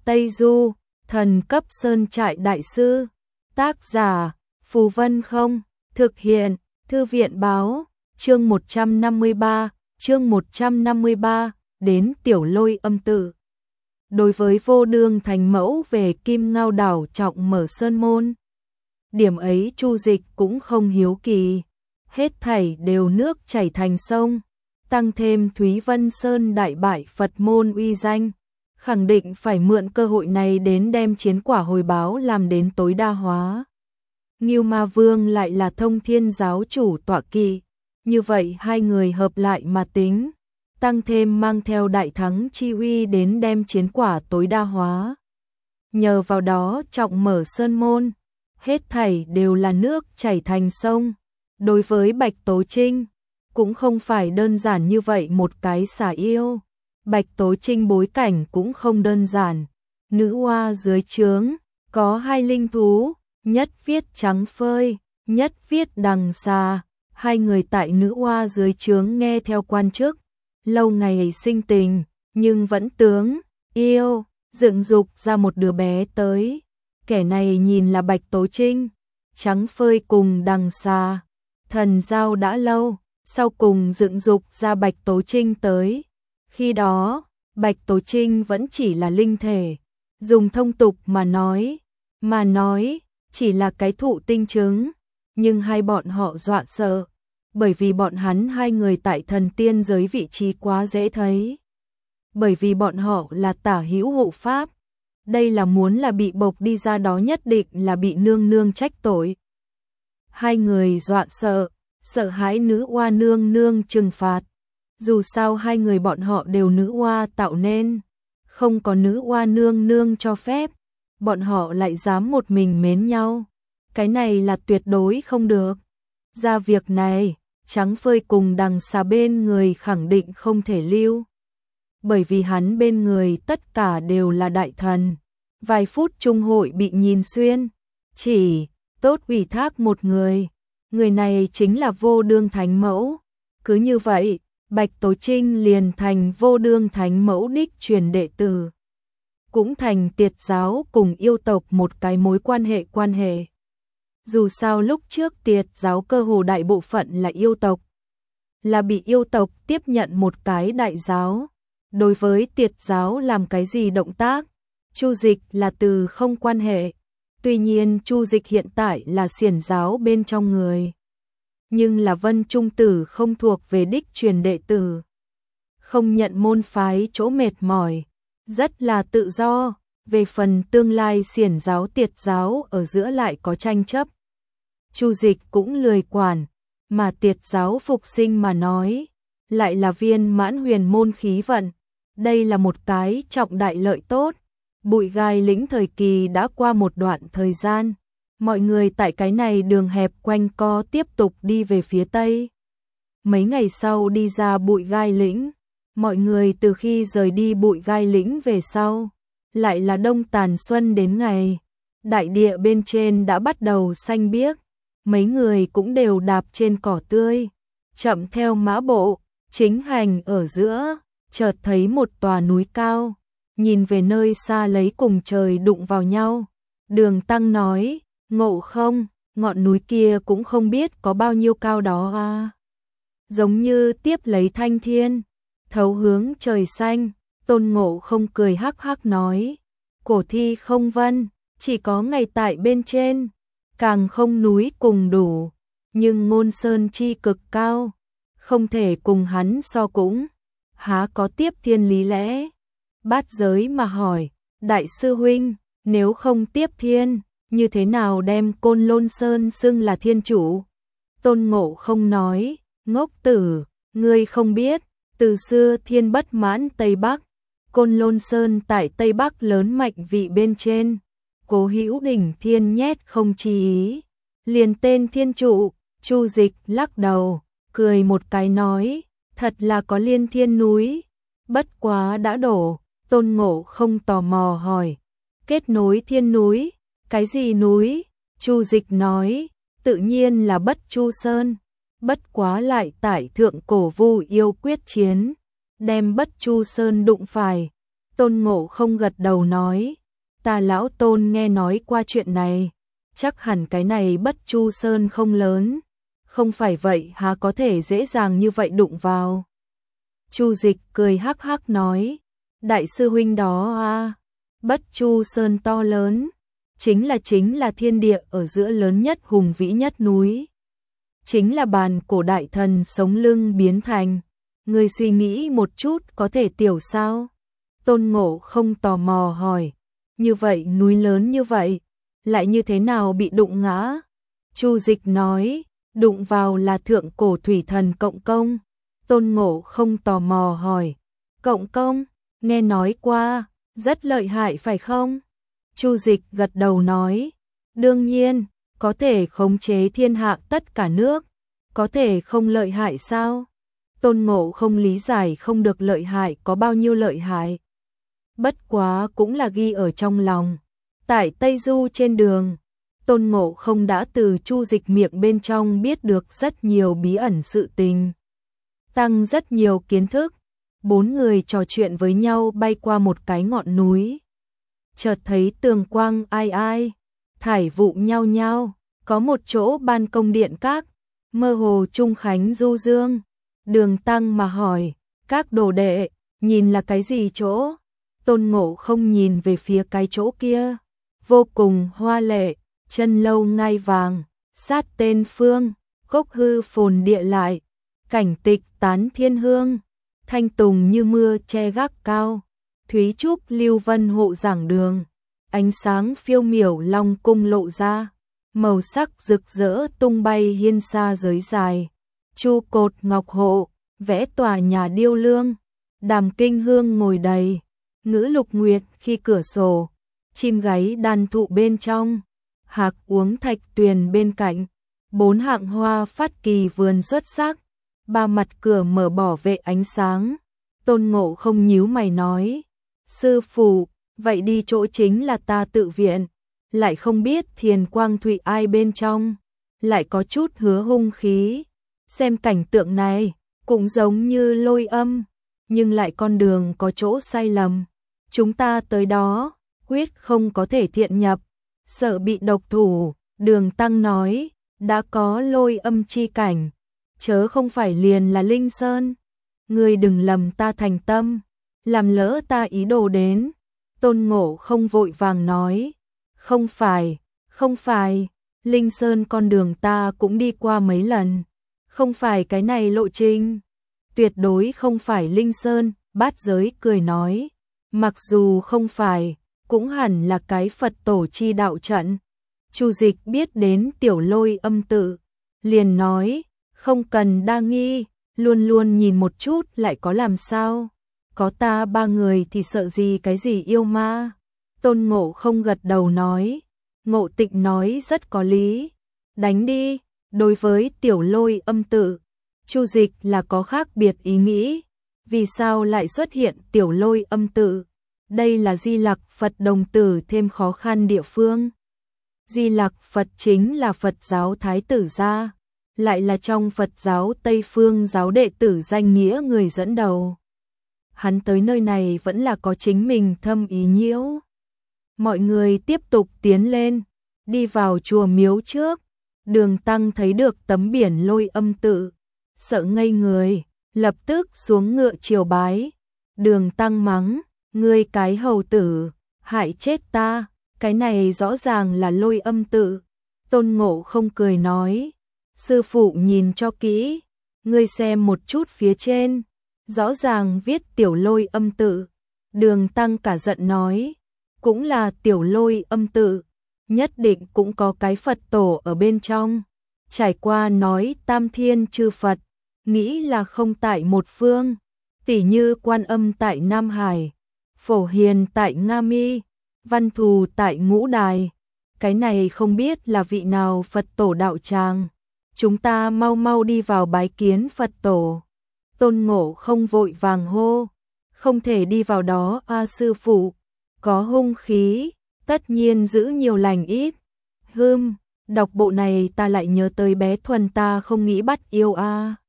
Tây Du, thần cấp sơn trại đại sư. Tác giả, Phù Vân Không. Thực hiện, Thư viện Báo. Chương 153, đến Tiểu Lôi âm tự. Đối với Vô Đương thành mẫu về Kim Ngao đảo trọng mở sơn môn, điểm ấy Chu Dịch cũng không hiếu kỳ, hết thảy đều nước chảy thành sông, tăng thêm Thúy Vân Sơn đại bại Phật môn uy danh, khẳng định phải mượn cơ hội này đến đem chiến quả hồi báo làm đến tối đa hóa. Ngưu Ma Vương lại là Thông Thiên giáo chủ tọa kỵ, như vậy hai người hợp lại mà tính, tăng thêm mang theo đại thắng chi uy đến đem chiến quả tối đa hóa. Nhờ vào đó trọng mở sơn môn, hết thảy đều là nước chảy thành sông. Đối với Bạch Tố Trinh, cũng không phải đơn giản như vậy một cái xả yêu. Bạch Tố Trinh bối cảnh cũng không đơn giản. Nữ oa dưới trướng, có hai linh thú, nhất viết trắng phơi, nhất viết đằng xà. Hai người tại nữ oa dưới trướng nghe theo quan chức, lâu ngày sinh tình, nhưng vẫn tướng, yêu, dựng dục ra một đứa bé tới. Kẻ này nhìn là Bạch Tố Trinh, trắng phơi cùng đằng xà, thần giao đã lâu, sau cùng dựng dục ra Bạch Tố Trinh tới. Khi đó, Bạch Tố Trinh vẫn chỉ là linh thể, dùng thông tục mà nói, chỉ là cái thụ tinh trứng, nhưng hai bọn họ dọa sợ, bởi vì bọn hắn hai người tại thần tiên giới vị trí quá dễ thấy. Bởi vì bọn họ là tả hữu hộ pháp, đây là muốn là bị bộc đi ra đó nhất định là bị nương nương trách tội. Hai người dọa sợ, sợ hãi nữ oa nương nương trừng phạt. Dù sao hai người bọn họ đều nữ oa tạo nên, không có nữ oa nương nương cho phép, bọn họ lại dám một mình mến nhau. Cái này là tuyệt đối không được. Ra việc này, trắng phơi cùng đằng xà bên người khẳng định không thể lưu. Bởi vì hắn bên người tất cả đều là đại thần. Vài phút trung hội bị nhìn xuyên, chỉ tốt ủy thác một người. Người này chính là Vô Đương Thánh Mẫu. Cứ như vậy, Bạch Tố Trinh liền thành Vô Đương Thánh Mẫu đích truyền đệ tử. Cũng thành Tiệt giáo cùng yêu tộc một cái mối quan hệ. Dù sao lúc trước Tiệt giáo cơ hồ đại bộ phận là yêu tộc, là bị yêu tộc tiếp nhận một cái đại giáo. Đối với Tiệt giáo làm cái gì động tác, Chu Dịch là từ không quan hệ. Tuy nhiên Chu Dịch hiện tại là xiển giáo bên trong người, nhưng là Vân Trung Tử không thuộc về đích truyền đệ tử, không nhận môn phái chỗ mệt mỏi, rất là tự do. Về phần tương lai xiển giáo Tiệt giáo ở giữa lại có tranh chấp, Chu Dịch cũng lười quản, mà Tiệt giáo phục sinh mà nói, lại là viên mãn huyền môn khí vận. Đây là một cái trọng đại lợi tốt. Bụi gai lĩnh thời kỳ đã qua một đoạn thời gian, mọi người tại cái này đường hẹp quanh co tiếp tục đi về phía tây. Mấy ngày sau đi ra bụi gai lĩnh, mọi người từ khi rời đi bụi gai lĩnh về sau, lại là đông tàn xuân đến ngày, đại địa bên trên đã bắt đầu xanh biếc, mấy người cũng đều đạp trên cỏ tươi, chậm theo mã bộ, chính hành ở giữa, chợt thấy một tòa núi cao. Nhìn về nơi xa lấy cùng trời đụng vào nhau. Đường Tăng nói, Ngộ Không, ngọn núi kia cũng không biết có bao nhiêu cao đó à. Giống như tiếp lấy thanh thiên, thấu hướng trời xanh. Tôn Ngộ Không cười hắc hắc nói, cổ thi không vân, chỉ có ngày tại bên trên, càng không núi cùng đủ, nhưng ngôn sơn chi cực cao, không thể cùng hắn so cũng, há có tiếp thiên lý lẽ. Bát Giới mà hỏi, đại sư huynh, nếu không tiếp thiên, như thế nào đem Côn Lôn Sơn xưng là thiên chủ? Tôn Ngộ Không nói, ngốc tử, ngươi không biết, từ xưa thiên bất mãn Tây Bắc, Côn Lôn Sơn tại Tây Bắc lớn mạnh vị bên trên, Cố Hữu đỉnh thiên nhét không chi ý, liền tên thiên trụ. Chu Dịch lắc đầu, cười một cái nói, thật là có liên thiên núi, bất quá đã đổ. Tôn Ngộ Không tò mò hỏi, kết nối thiên núi, cái gì núi? Chu Dịch nói, tự nhiên là Bất Chu Sơn, bất quá lại tại thượng cổ Vu yêu quyết chiến, đem Bất Chu Sơn đụng phải, Tôn Ngộ Không gật đầu nói, ta lão Tôn nghe nói qua chuyện này, chắc hẳn cái này Bất Chu Sơn không lớn, không phải vậy há có thể dễ dàng như vậy đụng vào. Chu Dịch cười hắc hắc nói, đại sư huynh đó a, Bất Chu Sơn to lớn, chính là thiên địa ở giữa lớn nhất hùng vĩ nhất núi. Chính là bàn cổ đại thần sống lưng biến thành, ngươi suy nghĩ một chút có thể tiểu sao? Tôn Ngộ Không tò mò hỏi, như vậy núi lớn như vậy, lại như thế nào bị đụng ngã? Chu Dịch nói, đụng vào là thượng cổ thủy thần Cộng Công. Tôn Ngộ Không tò mò hỏi, Cộng Công, nghe nói qua, rất lợi hại phải không? Chu Dịch gật đầu nói, đương nhiên, có thể khống chế thiên hạ tất cả nước, có thể không lợi hại sao? Tôn Ngộ Không lý giải không được lợi hại có bao nhiêu lợi hại. Bất quá cũng là ghi ở trong lòng. Tại Tây Du trên đường, Tôn Ngộ Không đã từ Chu Dịch miệng bên trong biết được rất nhiều bí ẩn sự tình, tăng rất nhiều kiến thức. Bốn người trò chuyện với nhau bay qua một cái ngọn núi. Chợt thấy tường quang ai ai, thải vụ nhao nhao, có một chỗ ban công điện các, mơ hồ trung khánh du dương. Đường Tăng mà hỏi, các đồ đệ, nhìn là cái gì chỗ? Tôn Ngộ Không nhìn về phía cái chỗ kia, vô cùng hoa lệ, chân lâu ngai vàng, sát tên phương, gốc hư phồn địa lại, cảnh tịch tán thiên hương, thanh tùng như mưa che gác cao, thúy trúc lưu vân hộ giảng đường, ánh sáng phiêu miểu long cung lộ ra, màu sắc rực rỡ tung bay hiên xa giới dài, chu cột ngọc hộ, vẽ tòa nhà điêu lương, đàm kinh hương ngồi đầy, ngữ lục nguyệt khi cửa sổ, chim gáy đàn thụ bên trong, hạc uống thạch tuyền bên cạnh, bốn hạng hoa phát kỳ vườn xuất sắc, ba mặt cửa mở bỏ vệ ánh sáng. Tôn Ngộ Không nhíu mày nói, sư phụ, vậy đi chỗ chính là ta tự viện, lại không biết thiền quang thụy ai bên trong, lại có chút hứa hung khí, xem cảnh tượng này, cũng giống như Lôi Âm, nhưng lại con đường có chỗ sai lầm, chúng ta tới đó, quyết không có thể thiện nhập, sợ bị độc thủ. Đường Tăng nói, đã có Lôi Âm chi cảnh, chớ không phải liền là Linh Sơn, ngươi đừng lầm ta thành tâm, làm lỡ ta ý đồ đến. Tôn Ngộ Không vội vàng nói, không phải, Linh Sơn con đường ta cũng đi qua mấy lần, không phải cái này lộ trình, tuyệt đối không phải Linh Sơn. Bát Giới cười nói, mặc dù không phải, cũng hẳn là cái Phật tổ chi đạo trận. Chu Dịch biết đến Tiểu Lôi Âm tự, liền nói, không cần đa nghi, luôn luôn nhìn một chút lại có làm sao, có ta ba người thì sợ gì cái gì yêu ma. Tôn Ngộ Không gật đầu nói, Ngộ Tịnh nói rất có lý, đánh đi. Đối với Tiểu Lôi Âm tự, Chu Dịch là có khác biệt ý nghĩ, vì sao lại xuất hiện Tiểu Lôi Âm tự? Đây là Di Lặc Phật đồng tử thêm khó khăn địa phương. Di Lặc Phật chính là Phật giáo Thái tử gia, lại là trong Phật giáo Tây Phương giáo đệ tử danh nghĩa người dẫn đầu. Hắn tới nơi này vẫn là có chính mình thâm ý nhiễu. Mọi người tiếp tục tiến lên, đi vào chùa miếu trước. Đường Tăng thấy được tấm biển Lôi Âm tự, sợ ngây người, lập tức xuống ngựa triều bái. Đường Tăng mắng, ngươi cái hầu tử, hại chết ta, cái này rõ ràng là Lôi Âm tự. Tôn Ngộ Không cười nói, sư phụ nhìn cho kỹ, ngươi xem một chút phía trên, rõ ràng viết Tiểu Lôi Âm tự. Đường Tăng cả giận nói, cũng là Tiểu Lôi Âm tự, nhất định cũng có cái Phật tổ ở bên trong. Trải qua nói Tam Thiên chư Phật, nghĩ là không tại một phương, tỉ như Quan Âm tại Nam Hải, Phổ Hiền tại Nga Mi, Văn Thù tại Ngũ Đài. Cái này không biết là vị nào Phật tổ đạo tràng, chúng ta mau mau đi vào bái kiến Phật tổ. Tôn Ngộ Không vội vàng hô, không thể đi vào đó a sư phụ, có hung khí, tất nhiên giữ nhiều lành ít. Đọc bộ này ta lại nhớ tới bé Thuần ta không nghĩ bắt yêu a.